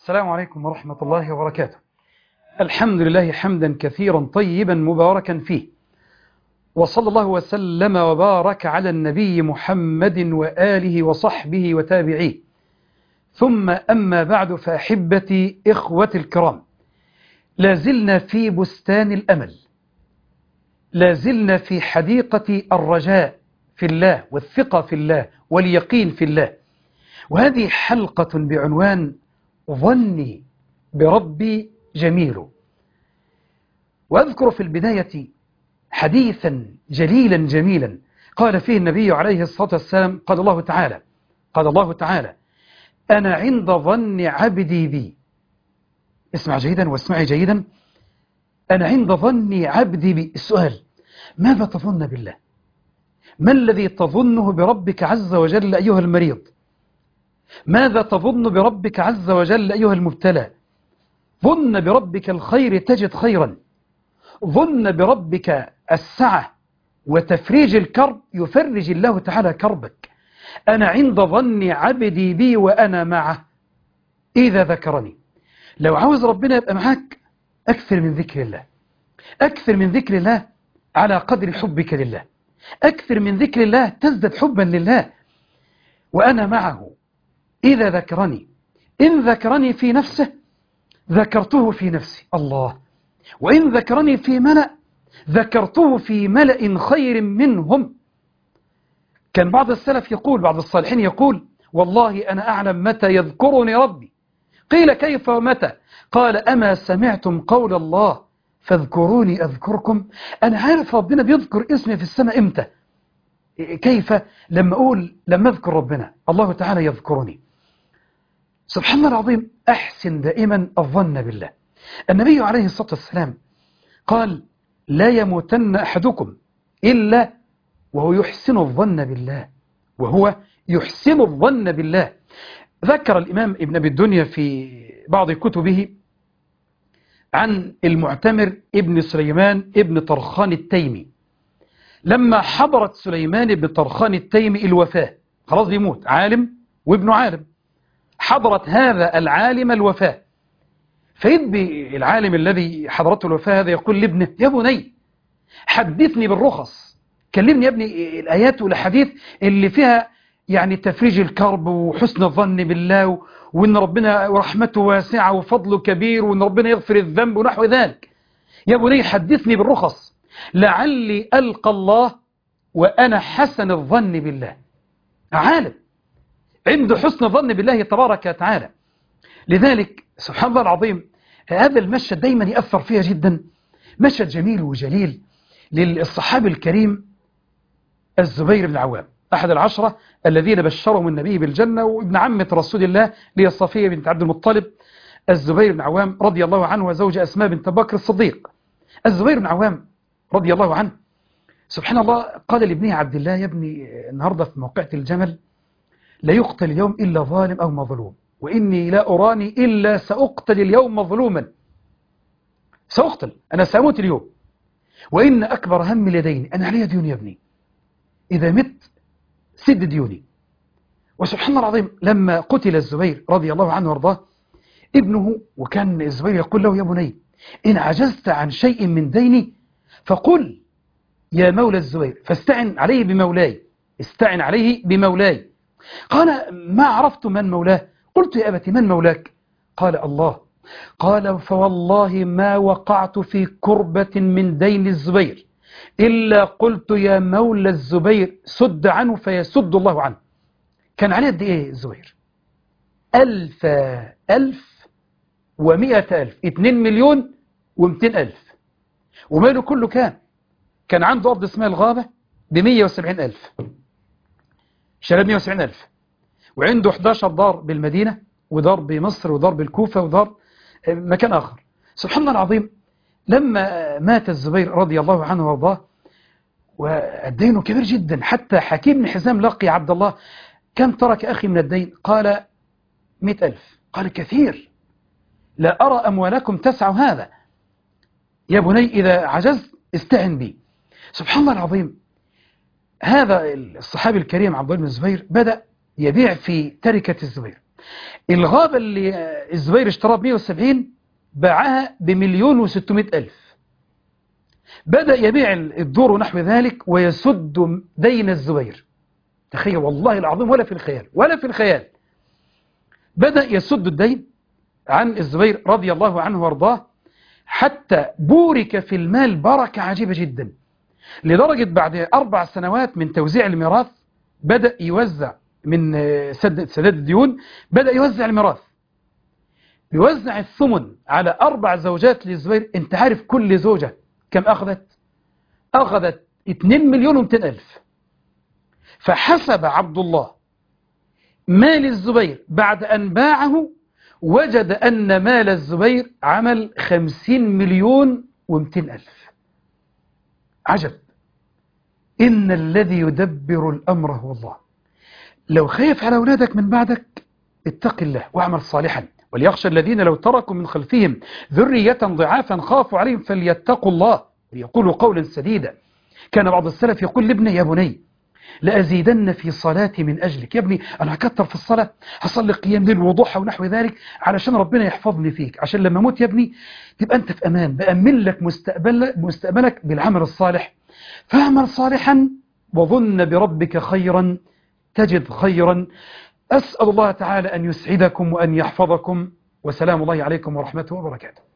السلام عليكم ورحمة الله وبركاته. الحمد لله حمدا كثيرا طيبا مباركا فيه، وصلى الله وسلم وبارك على النبي محمد وآله وصحبه وتابعيه، ثم أما بعد، فأحبتي إخوتي الكرام، لازلنا في بستان الأمل، لازلنا في حديقة الرجاء في الله والثقة في الله واليقين في الله، وهذه حلقة بعنوان ظني بربي جميل. وأذكر في البداية حديثا جليلا جميلا قال فيه النبي عليه الصلاة والسلام: قال الله تعالى: أنا عند ظن عبدي بي. اسمع جيدا واسمعي جيدا. أنا عند ظن عبدي بي. السؤال: ماذا تظن بالله؟ ما الذي تظنه بربك عز وجل أيها المريض؟ ماذا تظن بربك عز وجل أيها المبتلى؟ ظن بربك الخير تجد خيرا، ظن بربك السعة وتفريج الكرب يفرج الله تعالى كربك. أنا عند ظن عبدي بي وأنا معه إذا ذكرني. لو عاوز ربنا يبقى معاك، أكثر من ذكر الله، أكثر من ذكر الله على قدر حبك لله، أكثر من ذكر الله تزدد حبا لله. وأنا معه إذا ذكرني، إن ذكرني في نفسه ذكرته في نفسي، الله، وإن ذكرني في ملأ ذكرته في ملأ خير منهم. كان بعض السلف يقول، بعض الصالحين يقول: والله أنا أعلم متى يذكرني ربي. قيل: كيف ومتى؟ قال: أما سمعتم قول الله فاذكروني أذكركم؟ أنا عارف ربنا بيذكر اسمي في السماء إمتى. كيف؟ لما أذكر ربنا الله تعالى يذكرني. سبحان الله العظيم. أحسن دائما الظن بالله. النبي عليه الصلاة والسلام قال: لا يموتن أحدكم إلا وهو يحسن الظن بالله، وهو يحسن الظن بالله. ذكر الإمام ابن أبي الدنيا في بعض كتبه عن المعتمر ابن سليمان ابن طرخان التيمي، لما حضرت سليمان ابن طرخان التيمي الوفاة، خلاص بيموت، عالم وابن عالم، حضرت هذا العالم الوفاة، فيدبي العالم الذي حضرته الوفاة هذا يقول لابنه: يا بني حدثني بالرخص، كلمني يا ابني الآيات والحديث اللي فيها يعني تفريج الكرب وحسن الظن بالله، وإن ربنا رحمته واسعة وفضله كبير، وإن ربنا يغفر الذنب ونحو ذلك. يا بني حدثني بالرخص لعلي ألقى الله وأنا حسن الظن بالله. عالم عنده حسن الظن بالله تبارك وتعالى. لذلك سبحان الله العظيم، هذا المشهد دايما يأثر فيها جدا، مشهد جميل وجليل للصحابي الكريم الزبير بن العوام، أحد العشرة الذين بشرهم النبي بالجنة، وابن عمة رسول الله لي صفية بنت عبد المطلب، الزبير بن العوام رضي الله عنه، وزوج أسماء بنت بكر الصديق. الزبير بن العوام رضي الله عنه سبحان الله قال لابنه عبد الله: يا ابني النهاردة في موقعة الجمل لا يقتل اليوم إلا ظالم أو مظلوم، وإني لا أراني إلا سأقتل اليوم مظلوما، سأقتل، أنا سأموت اليوم، وإن أكبر هم لديني، أنا علي ديون يا ابني، إذا مت سد ديوني. وسبحان الله العظيم لما قتل الزبير رضي الله عنه وارضاه، ابنه، وكان الزبير يقول له: يا بني إن عجزت عن شيء من ديني فقل يا مولى الزبير، فاستعن عليه بمولاي، استعن عليه بمولاي. قال: ما عرفت من مولاه. قلت: يا أبت من مولاك؟ قال: الله. قال: فوالله ما وقعت في كربة من دين الزبير إلا قلت يا مولى الزبير سد عنه فيسد الله عنه. كان عليه قد إيه الزبير؟ 1,100,000، 2,200,000. وماله كله كان عنده أرض اسمها الغابة ب170,000، شرب 170,000، وعنده 11 دار بالمدينة، ودار بمصر، ودار بالكوفة، ودار مكان آخر. سبحان الله العظيم لما مات الزبير رضي الله عنه وارضاه، والدين كبير جدا، حتى حكيم بن حزام لقي عبد الله: كم ترك أخي من الدين؟ قال: 100,000. قال: كثير، لا أرى أموالكم تسع هذا، يا بني إذا عجزت استعن بي. سبحان الله العظيم. هذا الصحابي الكريم عبد الله بن الزبير بدأ يبيع في تركة الزبير، الغابة اللي الزبير اشتراها ب170 باعها ب1,600,000. بدأ يبيع الدور نحو ذلك ويسد دين الزبير. تخيل والله العظيم، ولا في الخيال ولا في الخيال. بدأ يسد الدين عن الزبير رضي الله عنه وارضاه، حتى بورك في المال بركة عجيبة جدا، لدرجة بعد 4 سنوات من توزيع الميراث بدأ يوزع من سداد الديون، بدأ يوزع الميراث، يوزع الثمن على 4 زوجات للزبير. انت عارف كل زوجة كم أخذت 2,200,000. فحسب عبد الله مال الزبير بعد أن باعه، وجد أن مال الزبير عمل 50,200,000. عجب. إن الذي يدبر الأمر هو الله. لو خايف على أولادك من بعدك، اتق الله واعمل صالحا، وليخشى الذين لو تركوا من خلفهم ذرية ضعافا خافوا عليهم فليتقوا الله ليقولوا قولا سديدا. كان بعض السلف يقول لابنه: يا بني لأزيدن في صلاتي من أجلك. يا ابني أنا هكتر في الصلاة، هصلي قيام ليل وضحى ونحو ذلك علشان ربنا يحفظني فيك، عشان لما أموت يا ابني تبقى أنت في أمان، بأمن لك مستقبلك بالعمل الصالح. فاعمل صالحا وظن بربك خيرا تجد خيرا. أسأل الله تعالى أن يسعدكم وأن يحفظكم، وسلام الله عليكم ورحمته وبركاته.